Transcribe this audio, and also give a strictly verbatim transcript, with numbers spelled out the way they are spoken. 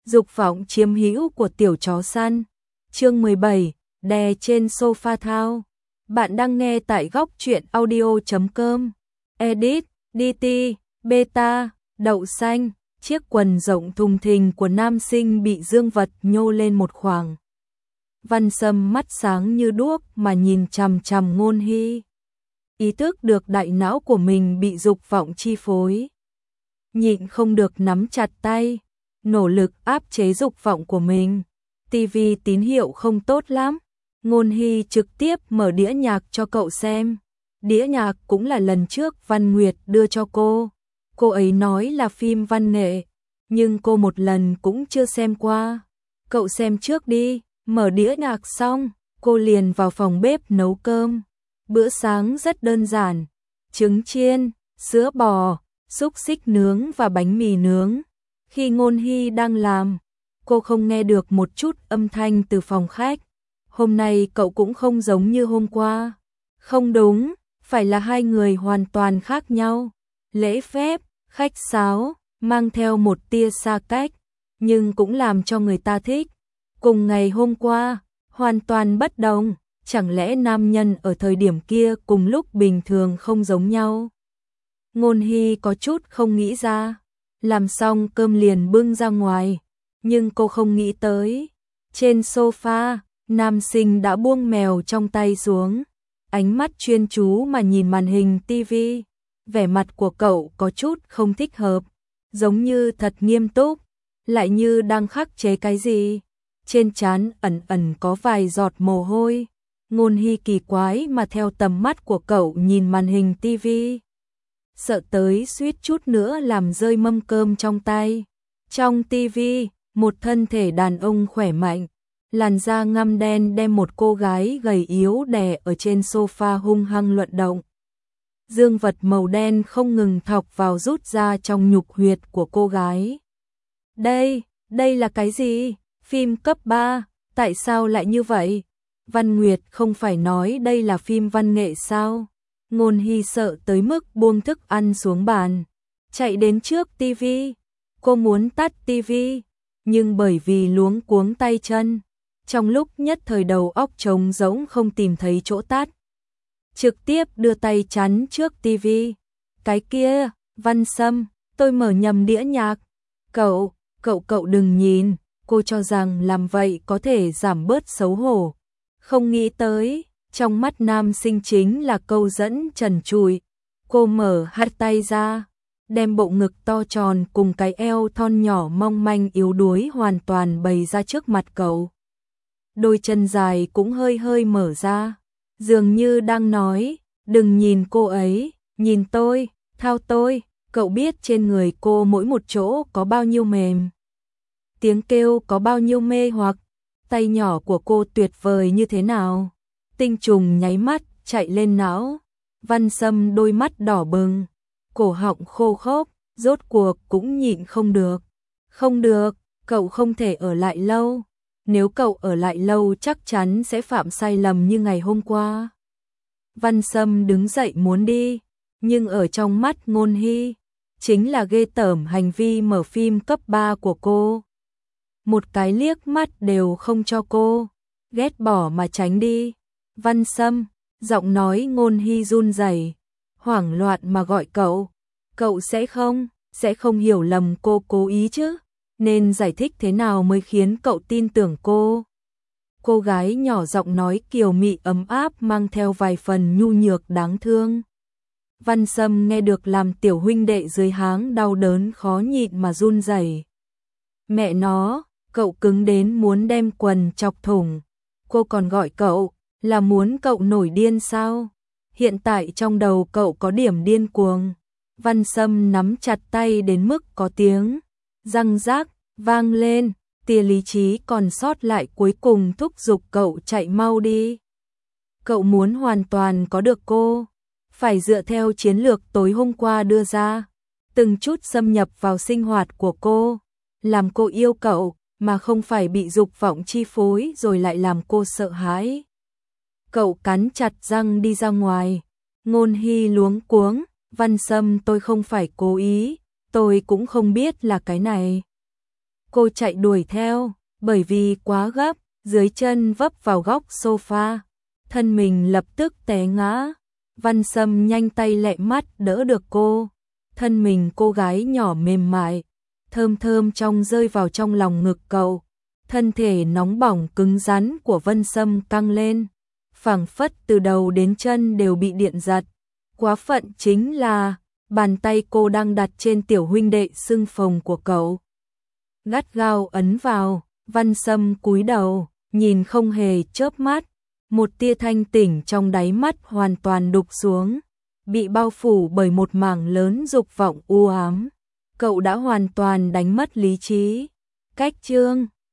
Dục vọng chiếm hữu của tiểu chó săn. Chương mười bảy, đè trên sofa thao. Bạn đang nghe tại góc truyện audio chấm com. Edit, đê tê, beta, đậu xanh. Chiếc quần rộng thùng thình của nam sinh bị dương vật nhô lên một khoảng. Văn Sâm mắt sáng như đuốc mà nhìn chằm chằm Ngôn Hy. Ý thức được đại não của mình bị dục vọng chi phối. Nhịn không được nắm chặt tay, nỗ lực áp chế dục vọng của mình. Tivi tín hiệu không tốt lắm. Ngôn Hy trực tiếp mở đĩa nhạc cho cậu xem. Đĩa nhạc cũng là lần trước Văn Nguyệt đưa cho cô. Cô ấy nói là phim văn nghệ, nhưng cô một lần cũng chưa xem qua. Cậu xem trước đi. Mở đĩa nhạc xong, cô liền vào phòng bếp nấu cơm. Bữa sáng rất đơn giản, trứng chiên, sữa bò, xúc xích nướng và bánh mì nướng. Khi Ngôn Hy đang làm, cô không nghe được một chút âm thanh từ phòng khách. Hôm nay cậu cũng không giống như hôm qua. Không đúng, phải là hai người hoàn toàn khác nhau. Lễ phép, khách sáo, mang theo một tia xa cách, nhưng cũng làm cho người ta thích. Cùng ngày hôm qua, hoàn toàn bất đồng, chẳng lẽ nam nhân ở thời điểm kia cùng lúc bình thường không giống nhau? Ngôn Hy có chút không nghĩ ra, làm xong cơm liền bưng ra ngoài, nhưng cô không nghĩ tới. Trên sofa, nam sinh đã buông mèo trong tay xuống, ánh mắt chuyên chú mà nhìn màn hình tivi. Vẻ mặt của cậu có chút không thích hợp, giống như thật nghiêm túc, lại như đang khắc chế cái gì. Trên trán ẩn ẩn có vài giọt mồ hôi. Ngôn Hy kỳ quái mà theo tầm mắt của cậu nhìn màn hình tivi. Sợ tới suýt chút nữa làm rơi mâm cơm trong tay. Trong tivi, một thân thể đàn ông khỏe mạnh, làn da ngăm đen đem một cô gái gầy yếu đè ở trên sofa hung hăng luận động. Dương vật màu đen không ngừng thọc vào rút ra trong nhục huyệt của cô gái. Đây, đây là cái gì? Phim cấp ba, tại sao lại như vậy? Văn Nguyệt không phải nói đây là phim văn nghệ sao? Ngôn Hy sợ tới mức buông thức ăn xuống bàn, chạy đến trước tivi. Cô muốn tắt tivi, nhưng bởi vì luống cuống tay chân, trong lúc nhất thời đầu óc trống rỗng không tìm thấy chỗ tắt. Trực tiếp đưa tay chắn trước tivi. Cái kia, Văn Sâm, tôi mở nhầm đĩa nhạc. Cậu, cậu cậu đừng nhìn. Cô cho rằng làm vậy có thể giảm bớt xấu hổ. Không nghĩ tới, trong mắt nam sinh chính là câu dẫn trần trụi. Cô mở hai tay ra, đem bộ ngực to tròn cùng cái eo thon nhỏ mong manh yếu đuối hoàn toàn bày ra trước mặt cậu. Đôi chân dài cũng hơi hơi mở ra, dường như đang nói, đừng nhìn cô ấy, nhìn tôi, thao tôi. Cậu biết trên người cô mỗi một chỗ có bao nhiêu mềm, tiếng kêu có bao nhiêu mê hoặc, tay nhỏ của cô tuyệt vời như thế nào. Tinh trùng nháy mắt chạy lên não. Văn Sâm đôi mắt đỏ bừng, cổ họng khô khốc, rốt cuộc cũng nhịn không được. Không được, cậu không thể ở lại lâu. Nếu cậu ở lại lâu chắc chắn sẽ phạm sai lầm như ngày hôm qua. Văn Sâm đứng dậy muốn đi, nhưng ở trong mắt Ngôn Hy, chính là ghê tởm hành vi mở phim cấp ba của cô. Một cái liếc mắt đều không cho cô, ghét bỏ mà tránh đi. Văn Sâm, giọng nói Ngôn Hy run rẩy, hoảng loạn mà gọi cậu. Cậu sẽ không, sẽ không hiểu lầm cô cố ý chứ? Nên giải thích thế nào mới khiến cậu tin tưởng cô? Cô gái nhỏ giọng nói kiều mị ấm áp mang theo vài phần nhu nhược đáng thương. Văn Sâm nghe được làm tiểu huynh đệ dưới háng đau đớn khó nhịn mà run rẩy. Mẹ nó, cậu cứng đến muốn đem quần chọc thủng. Cô còn gọi cậu, là muốn cậu nổi điên sao? Hiện tại trong đầu cậu có điểm điên cuồng. Văn Sâm nắm chặt tay đến mức có tiếng răng rác vang lên, tia lý trí còn sót lại cuối cùng thúc giục cậu chạy mau đi. Cậu muốn hoàn toàn có được cô, phải dựa theo chiến lược tối hôm qua đưa ra, từng chút xâm nhập vào sinh hoạt của cô, làm cô yêu cậu, mà không phải bị dục vọng chi phối rồi lại làm cô sợ hãi. Cậu cắn chặt răng đi ra ngoài. Ngôn Hy luống cuống, Văn Sâm tôi không phải cố ý, tôi cũng không biết là cái này. Cô chạy đuổi theo, bởi vì quá gấp, dưới chân vấp vào góc sofa, thân mình lập tức té ngã. Văn Sâm nhanh tay lẹ mắt đỡ được cô, thân mình cô gái nhỏ mềm mại, thơm thơm trong rơi vào trong lòng ngực cậu. Thân thể nóng bỏng cứng rắn của Vân Sâm căng lên, phảng phất từ đầu đến chân đều bị điện giật. Quá phận chính là, bàn tay cô đang đặt trên tiểu huynh đệ sưng phồng của cậu. Gắt gao ấn vào, Văn Sâm cúi đầu, nhìn không hề chớp mắt, một tia thanh tỉnh trong đáy mắt hoàn toàn đục xuống, bị bao phủ bởi một mảng lớn dục vọng u ám. Cậu đã hoàn toàn đánh mất lý trí. Cách chương